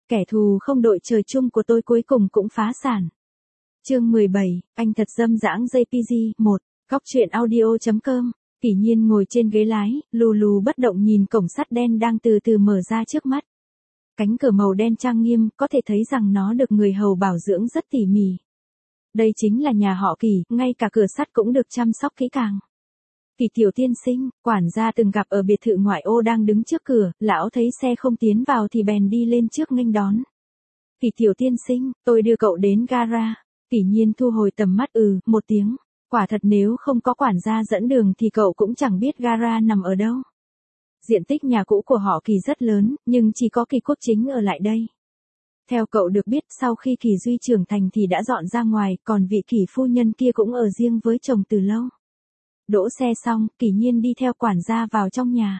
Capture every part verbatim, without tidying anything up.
kẻ thù không đội trời chung của tôi cuối cùng cũng phá sản. Chương mười bảy, anh thật dâm dãng gi pê giê, một, góc truyện audio chấm com. Kỷ Nhiên ngồi trên ghế lái, lù lù bất động nhìn cổng sắt đen đang từ từ mở ra trước mắt. Cánh cửa màu đen trang nghiêm, có thể thấy rằng nó được người hầu bảo dưỡng rất tỉ mỉ. Đây chính là nhà họ Kỷ, ngay cả cửa sắt cũng được chăm sóc kỹ càng. Kỷ tiểu tiên sinh, quản gia từng gặp ở biệt thự ngoại ô đang đứng trước cửa, lão thấy xe không tiến vào thì bèn đi lên trước nghênh đón. Kỷ tiểu tiên sinh, tôi đưa cậu đến gara. Kỷ Nhiên thu hồi tầm mắt ừ, một tiếng. Quả thật nếu không có quản gia dẫn đường thì cậu cũng chẳng biết gara nằm ở đâu. Diện tích nhà cũ của họ Kỷ rất lớn, nhưng chỉ có Kỷ Quốc Chính ở lại đây. Theo cậu được biết, sau khi Kỷ Duy trưởng thành thì đã dọn ra ngoài, còn vị Kỷ phu nhân kia cũng ở riêng với chồng từ lâu. Đỗ xe xong, Kỷ Nhiên đi theo quản gia vào trong nhà.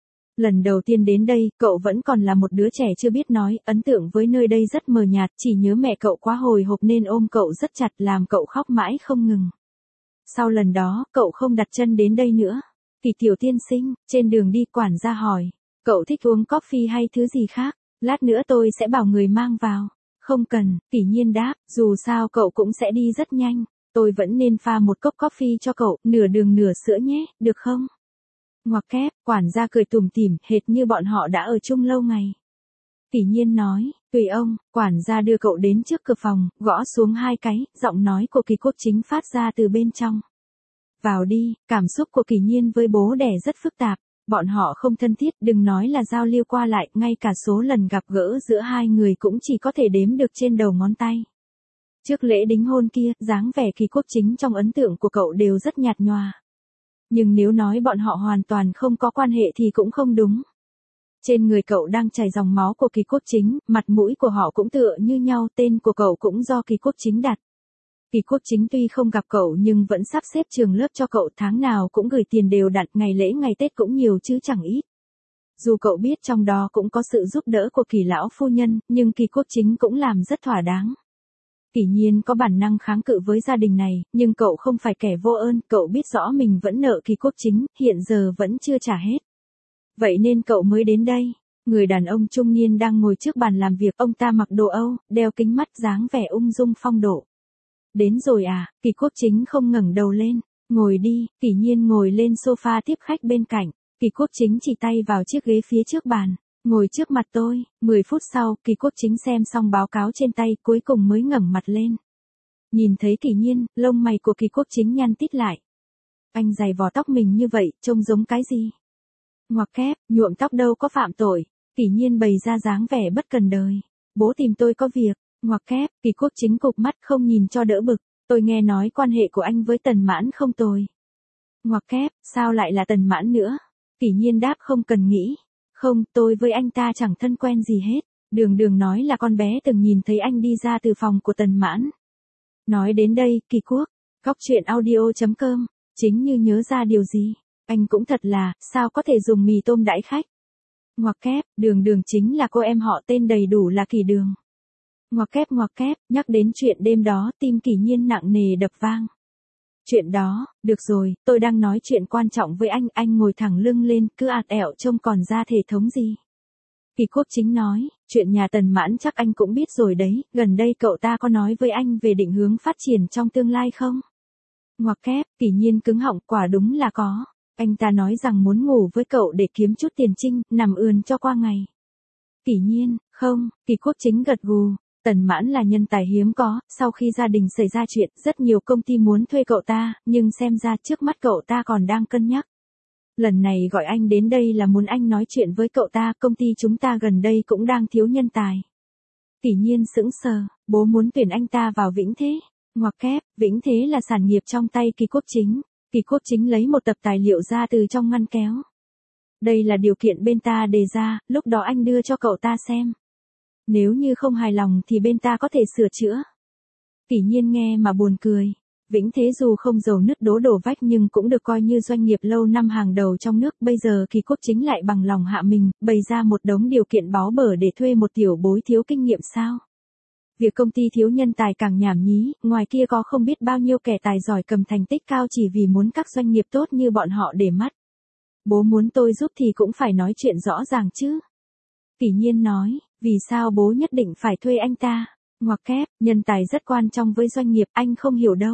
Lần đầu tiên đến đây, cậu vẫn còn là một đứa trẻ chưa biết nói, ấn tượng với nơi đây rất mờ nhạt, chỉ nhớ mẹ cậu quá hồi hộp nên ôm cậu rất chặt làm cậu khóc mãi không ngừng. Sau lần đó, cậu không đặt chân đến đây nữa. Kỷ tiểu tiên sinh, trên đường đi quản gia hỏi, cậu thích uống coffee hay thứ gì khác? Lát nữa tôi sẽ bảo người mang vào. Không cần, Kỷ Nhiên đáp, dù sao cậu cũng sẽ đi rất nhanh. Tôi vẫn nên pha một cốc coffee cho cậu, nửa đường nửa sữa nhé, được không? Ngoặc kép, quản gia cười tủm tỉm, hệt như bọn họ đã ở chung lâu ngày. Kỷ Nhiên nói, tùy ông, quản gia đưa cậu đến trước cửa phòng, gõ xuống hai cái, giọng nói của Kỷ Quốc Chính phát ra từ bên trong. Vào đi, cảm xúc của Kỷ Nhiên với bố đẻ rất phức tạp, bọn họ không thân thiết, đừng nói là giao lưu qua lại, ngay cả số lần gặp gỡ giữa hai người cũng chỉ có thể đếm được trên đầu ngón tay. Trước lễ đính hôn kia, dáng vẻ Kỷ Quốc Chính trong ấn tượng của cậu đều rất nhạt nhòa. Nhưng nếu nói bọn họ hoàn toàn không có quan hệ thì cũng không đúng. Trên người cậu đang chảy dòng máu của Kỷ Quốc Chính, mặt mũi của họ cũng tựa như nhau, tên của cậu cũng do Kỷ Quốc Chính đặt. Kỷ Quốc Chính tuy không gặp cậu nhưng vẫn sắp xếp trường lớp cho cậu, tháng nào cũng gửi tiền đều đặn, ngày lễ ngày Tết cũng nhiều chứ chẳng ít. Dù cậu biết trong đó cũng có sự giúp đỡ của Kỷ lão phu nhân, nhưng Kỷ Quốc Chính cũng làm rất thỏa đáng. Kỷ Nhiên có bản năng kháng cự với gia đình này, nhưng cậu không phải kẻ vô ơn, cậu biết rõ mình vẫn nợ Kỷ Quốc Chính, hiện giờ vẫn chưa trả hết. Vậy nên cậu mới đến đây. Người đàn ông trung niên đang ngồi trước bàn làm việc, ông ta mặc đồ Âu, đeo kính mắt, dáng vẻ ung dung phong độ. Đến rồi à? Kỷ Quốc Chính không ngẩng đầu lên. Ngồi đi. Kỷ Nhiên ngồi lên sofa tiếp khách bên cạnh. Kỷ Quốc Chính chỉ tay vào chiếc ghế phía trước bàn. Ngồi trước mặt tôi. Mười phút sau, Kỷ Quốc Chính xem xong báo cáo trên tay, cuối cùng mới ngẩng mặt lên. Nhìn thấy Kỷ Nhiên, lông mày của Kỷ Quốc Chính nhăn tít lại. Anh giày vò tóc mình như vậy, trông giống cái gì? Ngoặc kép, nhuộm tóc đâu có phạm tội. Kỷ Nhiên bày ra dáng vẻ bất cần đời. Bố tìm tôi có việc. Ngoặc kép, Kỷ Quốc Chính cụp mắt không nhìn cho đỡ bực. Tôi nghe nói quan hệ của anh với Tần Mãn không tồi. Ngoặc kép, sao lại là Tần Mãn nữa? Kỷ Nhiên đáp không cần nghĩ. Không, tôi với anh ta chẳng thân quen gì hết. Đường đường nói là con bé từng nhìn thấy anh đi ra từ phòng của Tần Mãn. Nói đến đây, Kỷ Quốc, góc truyện audio chấm com, chính như nhớ ra điều gì. Anh cũng thật là, sao có thể dùng mì tôm đãi khách. Ngoặc kép, đường đường chính là cô em họ, tên đầy đủ là Kỷ Đường. Ngoặc kép ngoặc kép, nhắc đến chuyện đêm đó, tim Kỷ Nhiên nặng nề đập vang. Chuyện đó, được rồi, tôi đang nói chuyện quan trọng với anh, anh ngồi thẳng lưng lên, cứ ạt ẹo trông còn ra thể thống gì. Kỷ Quốc Chính nói, chuyện nhà Tần Mãn chắc anh cũng biết rồi đấy, gần đây cậu ta có nói với anh về định hướng phát triển trong tương lai không? Ngoặc kép, Kỷ Nhiên cứng họng, quả đúng là có. Anh ta nói rằng muốn ngủ với cậu để kiếm chút tiền trinh, nằm ườn cho qua ngày. Kỷ Nhiên, không, Kỷ Quốc Chính gật gù. Tần Mãn là nhân tài hiếm có, sau khi gia đình xảy ra chuyện, rất nhiều công ty muốn thuê cậu ta, nhưng xem ra trước mắt cậu ta còn đang cân nhắc. Lần này gọi anh đến đây là muốn anh nói chuyện với cậu ta, công ty chúng ta gần đây cũng đang thiếu nhân tài. Kỷ Nhiên sững sờ, bố muốn tuyển anh ta vào Vĩnh Thế. Ngoặc kép, Vĩnh Thế là sản nghiệp trong tay Kỷ Quốc Chính. Kỷ Quốc Chính lấy một tập tài liệu ra từ trong ngăn kéo. Đây là điều kiện bên ta đề ra, lúc đó anh đưa cho cậu ta xem. Nếu như không hài lòng thì bên ta có thể sửa chữa. Kỷ Nhiên nghe mà buồn cười. Vĩnh Thế dù không giàu nứt đố đổ vách nhưng cũng được coi như doanh nghiệp lâu năm hàng đầu trong nước. Bây giờ Kỷ Quốc Chính lại bằng lòng hạ mình, bày ra một đống điều kiện báu bở để thuê một tiểu bối thiếu kinh nghiệm sao? Việc công ty thiếu nhân tài càng nhảm nhí, ngoài kia có không biết bao nhiêu kẻ tài giỏi cầm thành tích cao chỉ vì muốn các doanh nghiệp tốt như bọn họ để mắt. Bố muốn tôi giúp thì cũng phải nói chuyện rõ ràng chứ. Kỷ Nhiên nói, Vì sao bố nhất định phải thuê anh ta? Ngoặc kép, nhân tài rất quan trọng với doanh nghiệp, anh không hiểu đâu.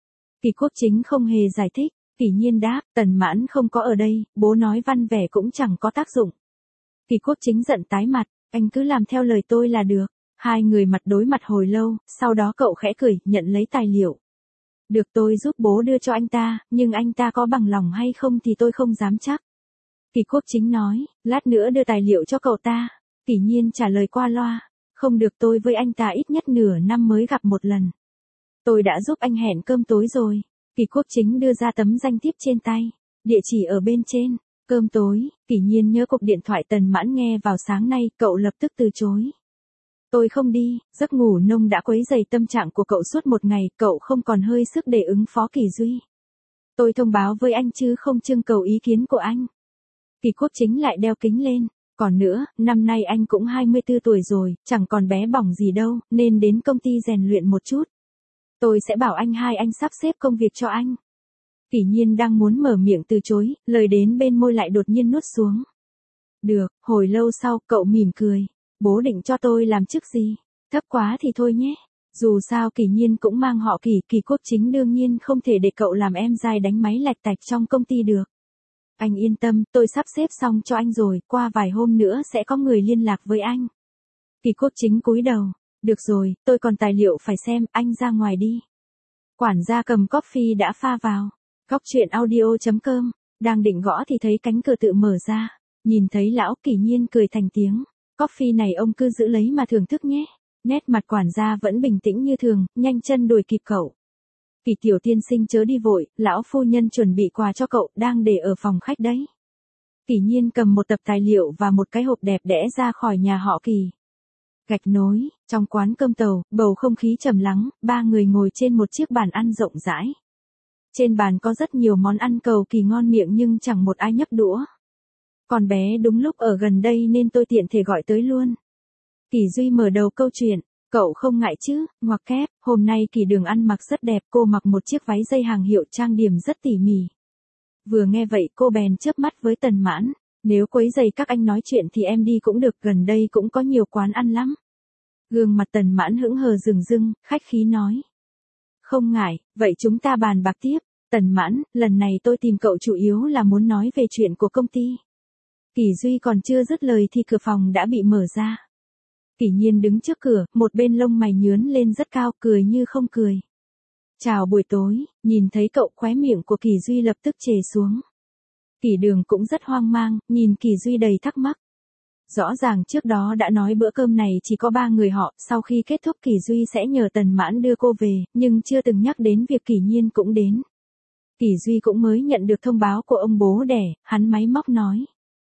Kỷ Quốc Chính không hề giải thích, Kỷ Nhiên đáp, Tần Mãn không có ở đây, bố nói văn vẻ cũng chẳng có tác dụng. Kỷ Quốc Chính giận tái mặt, anh cứ làm theo lời tôi là được. Hai người mặt đối mặt hồi lâu, sau đó cậu khẽ cười, nhận lấy tài liệu. Được, tôi giúp bố đưa cho anh ta, nhưng anh ta có bằng lòng hay không thì tôi không dám chắc. Kỷ Quốc Chính nói, lát nữa đưa tài liệu cho cậu ta. Kỷ Nhiên trả lời qua loa, không được, tôi với anh ta ít nhất nửa năm mới gặp một lần. Tôi đã giúp anh hẹn cơm tối rồi. Kỷ Quốc Chính đưa ra tấm danh thiếp trên tay, địa chỉ ở bên trên. Cơm tối, Kỷ Nhiên nhớ cuộc điện thoại Tần Mãn nghe vào sáng nay, cậu lập tức từ chối. Tôi không đi, giấc ngủ nông đã quấy rầy tâm trạng của cậu suốt một ngày, cậu không còn hơi sức để ứng phó Kỷ Duy. Tôi thông báo với anh chứ không trưng cầu ý kiến của anh. Kỷ Quốc Chính lại đeo kính lên. Còn nữa, năm nay anh cũng hai mươi tư tuổi rồi, chẳng còn bé bỏng gì đâu, nên đến công ty rèn luyện một chút. Tôi sẽ bảo anh hai anh sắp xếp công việc cho anh. Kỷ Nhiên đang muốn mở miệng từ chối, lời đến bên môi lại đột nhiên nuốt xuống. Được, hồi lâu sau, cậu mỉm cười. Bố định cho tôi làm chức gì? Thấp quá thì thôi nhé. Dù sao Kỷ Nhiên cũng mang họ Kỷ, Kỷ Quốc Chính đương nhiên không thể để cậu làm em dai đánh máy lạch tạch trong công ty được. Anh yên tâm, tôi sắp xếp xong cho anh rồi, qua vài hôm nữa sẽ có người liên lạc với anh. Kỷ Quốc Chính cúi đầu. Được rồi, tôi còn tài liệu phải xem, anh ra ngoài đi. Quản gia cầm coffee đã pha vào. Góc truyện audio chấm com, đang định gõ thì thấy cánh cửa tự mở ra. Nhìn thấy lão Kỷ Nhiên cười thành tiếng. Coffee này ông cứ giữ lấy mà thưởng thức nhé. Nét mặt quản gia vẫn bình tĩnh như thường, nhanh chân đuổi kịp cậu. Kỷ tiểu tiên sinh chớ đi vội, lão phu nhân chuẩn bị quà cho cậu, đang để ở phòng khách đấy. Kỷ Nhiên cầm một tập tài liệu và một cái hộp đẹp đẽ ra khỏi nhà họ Kỷ. Gạch nối, trong quán cơm tàu, bầu không khí trầm lắng, ba người ngồi trên một chiếc bàn ăn rộng rãi. Trên bàn có rất nhiều món ăn cầu kỳ ngon miệng nhưng chẳng một ai nhấc đũa. Con bé đúng lúc ở gần đây nên tôi tiện thể gọi tới luôn. Kỷ Duy mở đầu câu chuyện, cậu không ngại chứ, ngoặc kép, hôm nay Kỷ Đường ăn mặc rất đẹp, cô mặc một chiếc váy dây hàng hiệu trang điểm rất tỉ mỉ. Vừa nghe vậy cô bèn chớp mắt với Tần Mãn, nếu quấy rầy các anh nói chuyện thì em đi cũng được, gần đây cũng có nhiều quán ăn lắm. Gương mặt Tần Mãn hững hờ rừng rưng, khách khí nói. Không ngại, vậy chúng ta bàn bạc tiếp. Tần Mãn, lần này tôi tìm cậu chủ yếu là muốn nói về chuyện của công ty. Kỷ Duy còn chưa dứt lời thì cửa phòng đã bị mở ra. Kỷ Nhiên đứng trước cửa, một bên lông mày nhướn lên rất cao, cười như không cười. Chào buổi tối, nhìn thấy cậu khóe miệng của Kỷ Duy lập tức trề xuống. Kỷ Đường cũng rất hoang mang, nhìn Kỷ Duy đầy thắc mắc. Rõ ràng trước đó đã nói bữa cơm này chỉ có ba người họ, sau khi kết thúc Kỷ Duy sẽ nhờ Tần Mãn đưa cô về, nhưng chưa từng nhắc đến việc Kỷ Nhiên cũng đến. Kỷ Duy cũng mới nhận được thông báo của ông bố đẻ, hắn máy móc nói.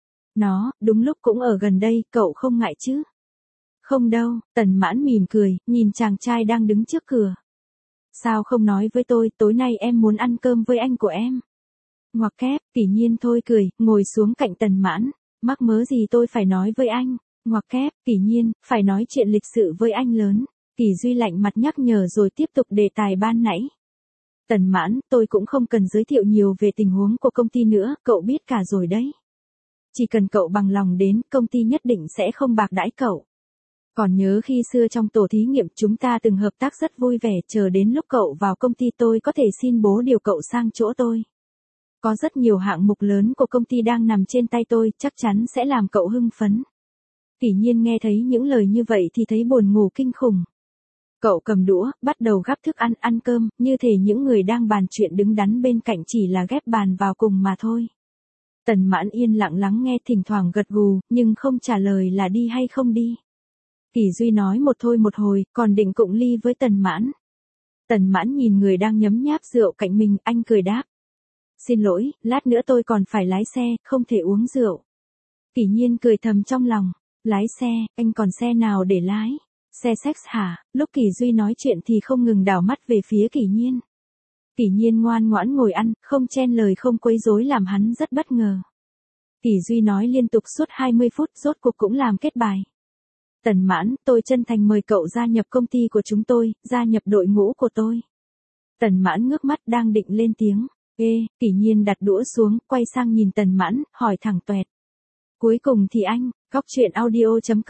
Nó, đúng lúc cũng ở gần đây, cậu không ngại chứ? Không đâu, Tần Mãn mỉm cười, nhìn chàng trai đang đứng trước cửa. Sao không nói với tôi, tối nay em muốn ăn cơm với anh của em. Ngoặc kép, Kỷ Nhiên thôi cười, ngồi xuống cạnh Tần Mãn. Mắc mớ gì tôi phải nói với anh. Ngoặc kép, Kỷ Nhiên, phải nói chuyện lịch sự với anh lớn. Kỷ Duy lạnh mặt nhắc nhở rồi tiếp tục đề tài ban nãy. Tần Mãn, tôi cũng không cần giới thiệu nhiều về tình huống của công ty nữa, cậu biết cả rồi đấy. Chỉ cần cậu bằng lòng đến, công ty nhất định sẽ không bạc đãi cậu. Còn nhớ khi xưa trong tổ thí nghiệm chúng ta từng hợp tác rất vui vẻ, chờ đến lúc cậu vào công ty tôi có thể xin bố điều cậu sang chỗ tôi. Có rất nhiều hạng mục lớn của công ty đang nằm trên tay tôi, chắc chắn sẽ làm cậu hưng phấn. Kỷ Nhiên nghe thấy những lời như vậy thì thấy buồn ngủ kinh khủng. Cậu cầm đũa, bắt đầu gắp thức ăn, ăn cơm, như thể những người đang bàn chuyện đứng đắn bên cạnh chỉ là ghép bàn vào cùng mà thôi. Tần Mãn yên lặng lắng nghe, thỉnh thoảng gật gù, nhưng không trả lời là đi hay không đi. Kỷ Duy nói một thôi một hồi, còn định cụng ly với Tần Mãn. Tần Mãn nhìn người đang nhấm nháp rượu cạnh mình, anh cười đáp. Xin lỗi, lát nữa tôi còn phải lái xe, không thể uống rượu. Kỷ Nhiên cười thầm trong lòng, lái xe, anh còn xe nào để lái? Xe sex hả? Lúc Kỷ Duy nói chuyện thì không ngừng đảo mắt về phía Kỷ Nhiên. Kỷ Nhiên ngoan ngoãn ngồi ăn, không chen lời không quấy rối làm hắn rất bất ngờ. Kỷ Duy nói liên tục suốt hai mươi phút, rốt cuộc cũng làm kết bài. Tần Mãn, tôi chân thành mời cậu gia nhập công ty của chúng tôi, gia nhập đội ngũ của tôi. Tần Mãn ngước mắt đang định lên tiếng. Ê, Kỷ Nhiên đặt đũa xuống, quay sang nhìn Tần Mãn, hỏi thẳng toẹt. Cuối cùng thì anh, góc truyện audio chấm com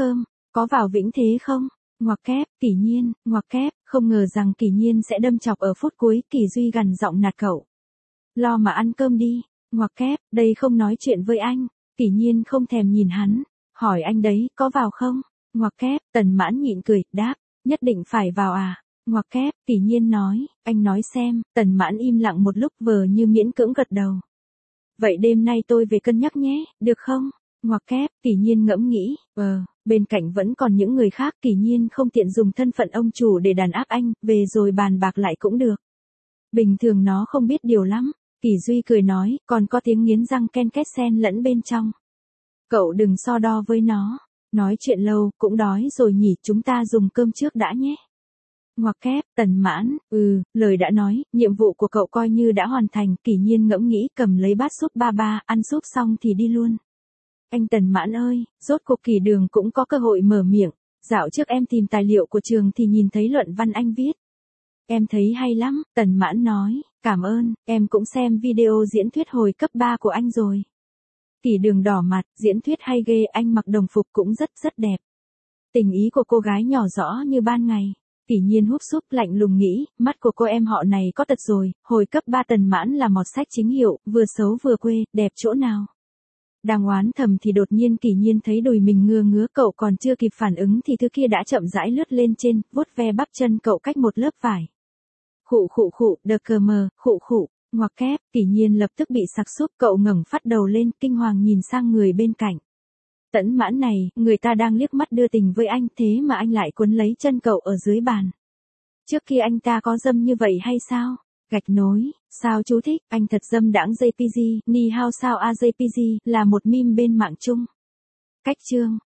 Có vào vĩnh thế không? Ngoặc kép, Kỷ Nhiên, ngoặc kép, không ngờ rằng Kỷ Nhiên sẽ đâm chọc ở phút cuối, Kỷ Duy gằn giọng nạt cậu. Lo mà ăn cơm đi, ngoặc kép, đây không nói chuyện với anh, Kỷ Nhiên không thèm nhìn hắn, hỏi anh đấy, có vào không? Ngoặc kép, Tần Mãn nhịn cười, đáp, nhất định phải vào à? Ngoặc kép, Kỷ Nhiên nói, anh nói xem, Tần Mãn im lặng một lúc vờ như miễn cưỡng gật đầu. Vậy đêm nay tôi về cân nhắc nhé, được không? Ngoặc kép, Kỷ Nhiên ngẫm nghĩ, ờ, bên cạnh vẫn còn những người khác, Kỷ Nhiên không tiện dùng thân phận ông chủ để đàn áp anh, về rồi bàn bạc lại cũng được. Bình thường nó không biết điều lắm, Kỷ Duy cười nói, còn có tiếng nghiến răng ken két xen lẫn bên trong. Cậu đừng so đo với nó, nói chuyện lâu, cũng đói rồi nhỉ, chúng ta dùng cơm trước đã nhé. Ngoặc kép, Tần Mãn, ừ, lời đã nói, nhiệm vụ của cậu coi như đã hoàn thành, Kỷ Nhiên ngẫm nghĩ cầm lấy bát súp ba ba, ăn súp xong thì đi luôn. Anh Tần Mãn ơi, rốt cuộc Kỷ Đường cũng có cơ hội mở miệng, dạo trước em tìm tài liệu của trường thì nhìn thấy luận văn anh viết. Em thấy hay lắm, Tần Mãn nói, cảm ơn, em cũng xem video diễn thuyết hồi cấp ba của anh rồi. Kỷ Đường đỏ mặt, diễn thuyết hay ghê, anh mặc đồng phục cũng rất rất đẹp. Tình ý của cô gái nhỏ rõ như ban ngày. Kỷ Nhiên húp súp lạnh lùng nghĩ, mắt của cô em họ này có tật rồi, hồi cấp ba Tần Mãn là mọt sách chính hiệu, vừa xấu vừa quê, đẹp chỗ nào. Đang oán thầm thì đột nhiên Kỷ Nhiên thấy đùi mình ngưa ngứa, cậu còn chưa kịp phản ứng thì thứ kia đã chậm rãi lướt lên trên, vuốt ve bắp chân cậu cách một lớp vải. Khụ khụ khụ, đờ cờ mờ, khụ khụ, ngoặc kép, Kỷ Nhiên lập tức bị sặc súp, cậu ngẩng phát đầu lên, kinh hoàng nhìn sang người bên cạnh. Tẫn Mãn này, người ta đang liếc mắt đưa tình với anh, thế mà anh lại quấn lấy chân cậu ở dưới bàn. Trước kia anh ta có dâm như vậy hay sao? Gạch nối, sao chú thích, anh thật dâm đãng gi pê giê, ni hao sao a gi pê giê, là một meme bên mạng chung. Cách chương.